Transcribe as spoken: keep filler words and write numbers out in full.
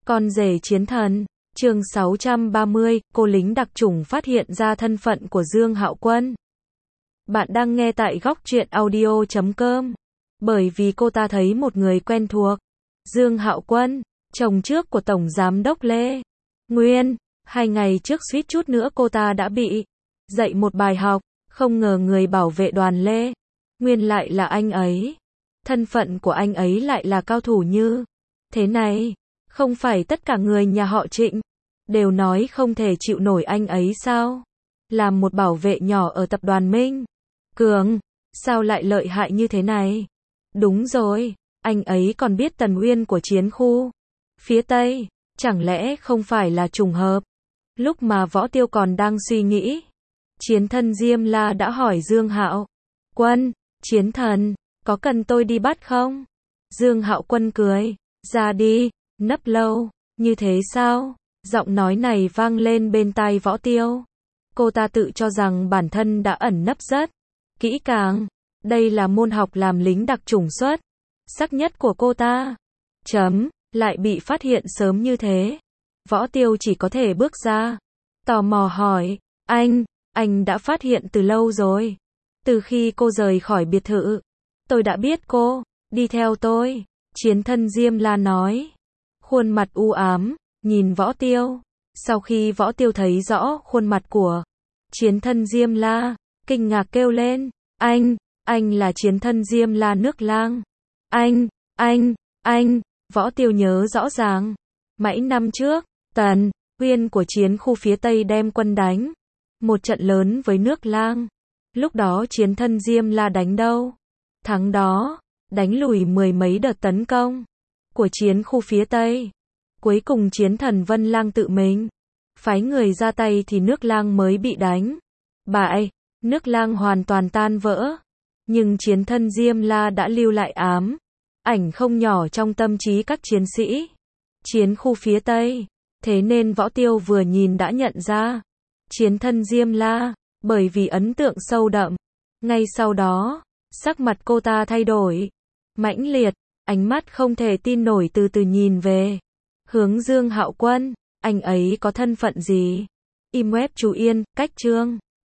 Con rể chiến thần, chương sáu trăm ba mươi, cô lính đặc chủng phát hiện ra thân phận của Dương Hạo Quân. Bạn đang nghe tại góc truyện audio chấm com. Bởi vì cô ta thấy một người quen thuộc. Dương Hạo Quân, chồng trước của Tổng Giám đốc Lê Nguyên. Hai ngày trước suýt chút nữa cô ta đã bị dạy một bài học. Không ngờ người bảo vệ đoàn Lê Nguyên lại là anh ấy. Thân phận của anh ấy lại là cao thủ như thế này. Không phải tất cả người nhà họ Trịnh đều nói không thể chịu nổi anh ấy sao? Làm một bảo vệ nhỏ ở tập đoàn Minh Cường, sao lại lợi hại như thế này? Đúng rồi, anh ấy còn biết Tần Uyên của chiến khu phía Tây, chẳng lẽ không phải là trùng hợp? Lúc mà Võ Tiêu còn đang suy nghĩ, Chiến Thần Diêm La đã hỏi Dương Hạo Quân, chiến thần, có cần tôi đi bắt không? Dương Hạo Quân cười, ra đi, nấp lâu, như thế sao? Giọng nói này vang lên bên tai Võ Tiêu. Cô ta tự cho rằng bản thân đã ẩn nấp rất kỹ càng. Đây là môn học làm lính đặc chủng xuất sắc nhất của cô ta. Chấm, lại bị phát hiện sớm như thế. Võ Tiêu chỉ có thể bước ra. Tò mò hỏi, anh, anh đã phát hiện từ lâu rồi. Từ khi cô rời khỏi biệt thự, tôi đã biết cô, đi theo tôi. Chiến Thần Diêm La nói. Khuôn mặt u ám, nhìn Võ Tiêu. Sau khi Võ Tiêu thấy rõ khuôn mặt của Chiến Thần Diêm La, kinh ngạc kêu lên, anh, anh là Chiến Thần Diêm La nước Lang. Anh, anh, anh, Võ Tiêu nhớ rõ ràng. Mãi năm trước, Tần Uyên của chiến khu phía Tây đem quân đánh một trận lớn với nước Lang. Lúc đó Chiến Thần Diêm La đánh đâu? Thắng đó, đánh lùi mười mấy đợt tấn công của chiến khu phía Tây. Cuối cùng Chiến Thần Vân Lang tự mình phái người ra tay thì nước Lang mới bị đánh bại, nước Lang hoàn toàn tan vỡ. Nhưng Chiến Thần Diêm La đã lưu lại ám ảnh không nhỏ trong tâm trí các chiến sĩ chiến khu phía Tây. Thế nên Võ Tiêu vừa nhìn đã nhận ra Chiến Thần Diêm La, bởi vì ấn tượng sâu đậm. Ngay sau đó, sắc mặt cô ta thay đổi mãnh liệt, ánh mắt không thể tin nổi từ từ nhìn về hướng Dương Hạo Quân. Anh ấy có thân phận gì? Im web chú Yên, cách chương